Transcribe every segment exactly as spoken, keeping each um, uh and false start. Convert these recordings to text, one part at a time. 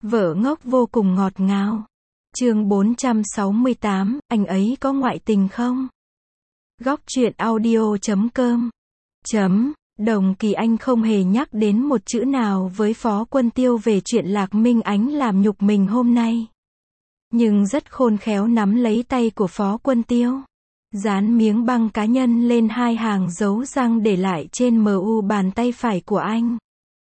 Vợ ngốc vô cùng ngọt ngào. Chương bốn trăm sáu mươi tám, anh ấy có ngoại tình không? Góc truyện audio chấm com. Chấm, Đồng Kỳ Anh không hề nhắc đến một chữ nào với Phó Quân Tiêu về chuyện Lạc Minh Ánh làm nhục mình hôm nay. Nhưng rất khôn khéo nắm lấy tay của Phó Quân Tiêu, dán miếng băng cá nhân lên hai hàng dấu răng để lại trên mu bàn tay phải của anh.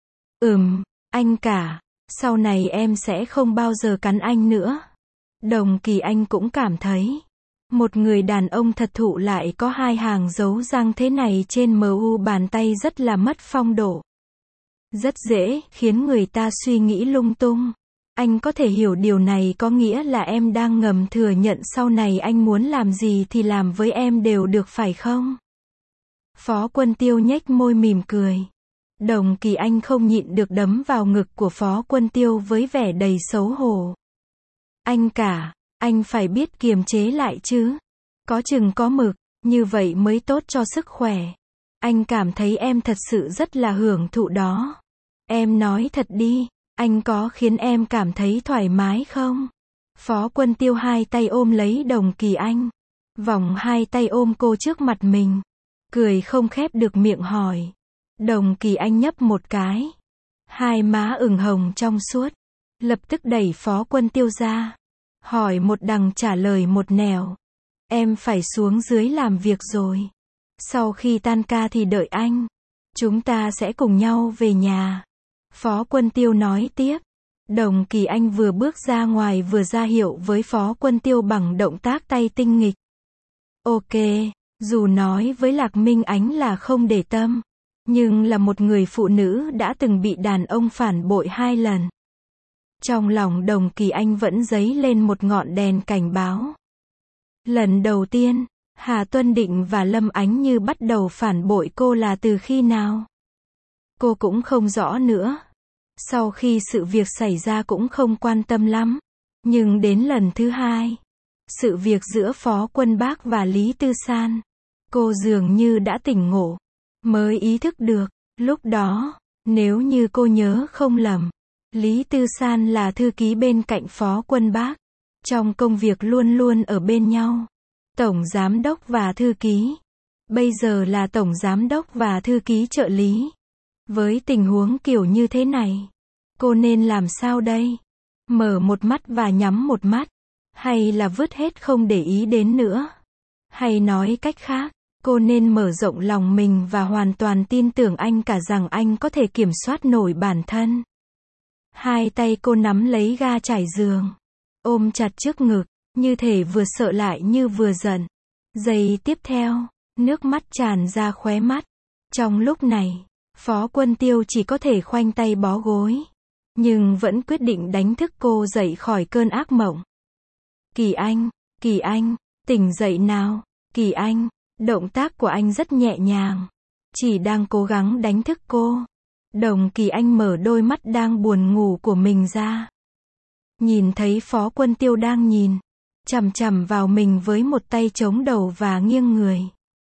Ừm, anh cả, sau này em sẽ không bao giờ cắn anh nữa. Đồng Kỳ Anh cũng cảm thấy, một người đàn ông thật thụ lại có hai hàng dấu răng thế này trên mu bàn tay rất là mất phong độ. Rất dễ khiến người ta suy nghĩ lung tung. Anh có thể hiểu điều này có nghĩa là em đang ngầm thừa nhận sau này anh muốn làm gì thì làm với em đều được phải không? Phó Quân Tiêu nhếch môi mỉm cười. Đồng Kỳ Anh không nhịn được đấm vào ngực của Phó Quân Tiêu với vẻ đầy xấu hổ. Anh cả, anh phải biết kiềm chế lại chứ. Có chừng có mực, như vậy mới tốt cho sức khỏe. Anh cảm thấy em thật sự rất là hưởng thụ đó. Em nói thật đi, anh có khiến em cảm thấy thoải mái không? Phó Quân Tiêu hai tay ôm lấy Đồng Kỳ Anh, vòng hai tay ôm cô trước mặt mình, cười không khép được miệng hỏi. Đồng Kỳ Anh nhấp một cái, hai má ửng hồng trong suốt, lập tức đẩy Phó Quân Tiêu ra, hỏi một đằng trả lời một nẻo. Em phải xuống dưới làm việc rồi. Sau khi tan ca thì đợi anh. Chúng ta sẽ cùng nhau về nhà. Phó Quân Tiêu nói tiếp. Đồng Kỳ Anh vừa bước ra ngoài vừa ra hiệu với Phó Quân Tiêu bằng động tác tay tinh nghịch. Ok, dù nói với Lạc Minh Ánh là không để tâm, nhưng là một người phụ nữ đã từng bị đàn ông phản bội hai lần. Trong lòng Đồng Kỳ Anh vẫn dấy lên một ngọn đèn cảnh báo. Lần đầu tiên, Hà Tuân Định và Lâm Ánh Như bắt đầu phản bội cô là từ khi nào? Cô cũng không rõ nữa. Sau khi sự việc xảy ra cũng không quan tâm lắm. Nhưng đến lần thứ hai, sự việc giữa Phó Quân Bác và Lý Tư San, cô dường như đã tỉnh ngộ, mới ý thức được. Lúc đó, nếu như cô nhớ không lầm, Lý Tư San là thư ký bên cạnh Phó Quân Bác. Trong công việc luôn luôn ở bên nhau. Tổng giám đốc và thư ký. Bây giờ là tổng giám đốc và thư ký trợ lý. Với tình huống kiểu như thế này, cô nên làm sao đây? Mở một mắt và nhắm một mắt? Hay là vứt hết không để ý đến nữa? Hay nói cách khác, cô nên mở rộng lòng mình và hoàn toàn tin tưởng anh cả rằng anh có thể kiểm soát nổi bản thân. Hai tay cô nắm lấy ga trải giường, ôm chặt trước ngực, như thể vừa sợ lại như vừa giận. Giây tiếp theo, nước mắt tràn ra khóe mắt. Trong lúc này, Phó Quân Tiêu chỉ có thể khoanh tay bó gối, nhưng vẫn quyết định đánh thức cô dậy khỏi cơn ác mộng. Kỳ Anh, Kỳ Anh, tỉnh dậy nào. Kỳ Anh, động tác của anh rất nhẹ nhàng, chỉ đang cố gắng đánh thức cô. Đồng Kỳ Anh mở đôi mắt đang buồn ngủ của mình ra. Nhìn thấy Phó Quân Tiêu đang nhìn chằm chằm vào mình với một tay chống đầu và nghiêng người.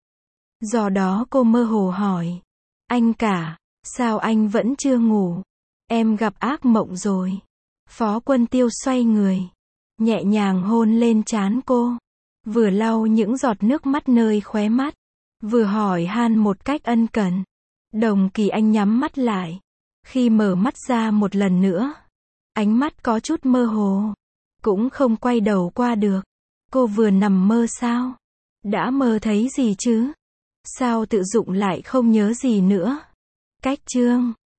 Do đó cô mơ hồ hỏi. Anh cả, sao anh vẫn chưa ngủ? Em gặp ác mộng rồi. Phó Quân Tiêu xoay người, nhẹ nhàng hôn lên trán cô, vừa lau những giọt nước mắt nơi khóe mắt, vừa hỏi han một cách ân cần. Đồng Kỳ Anh nhắm mắt lại. Khi mở mắt ra một lần nữa, ánh mắt có chút mơ hồ, cũng không quay đầu qua được. Cô vừa nằm mơ sao? Đã mơ thấy gì chứ? Sao tự dụng lại không nhớ gì nữa? Cách chương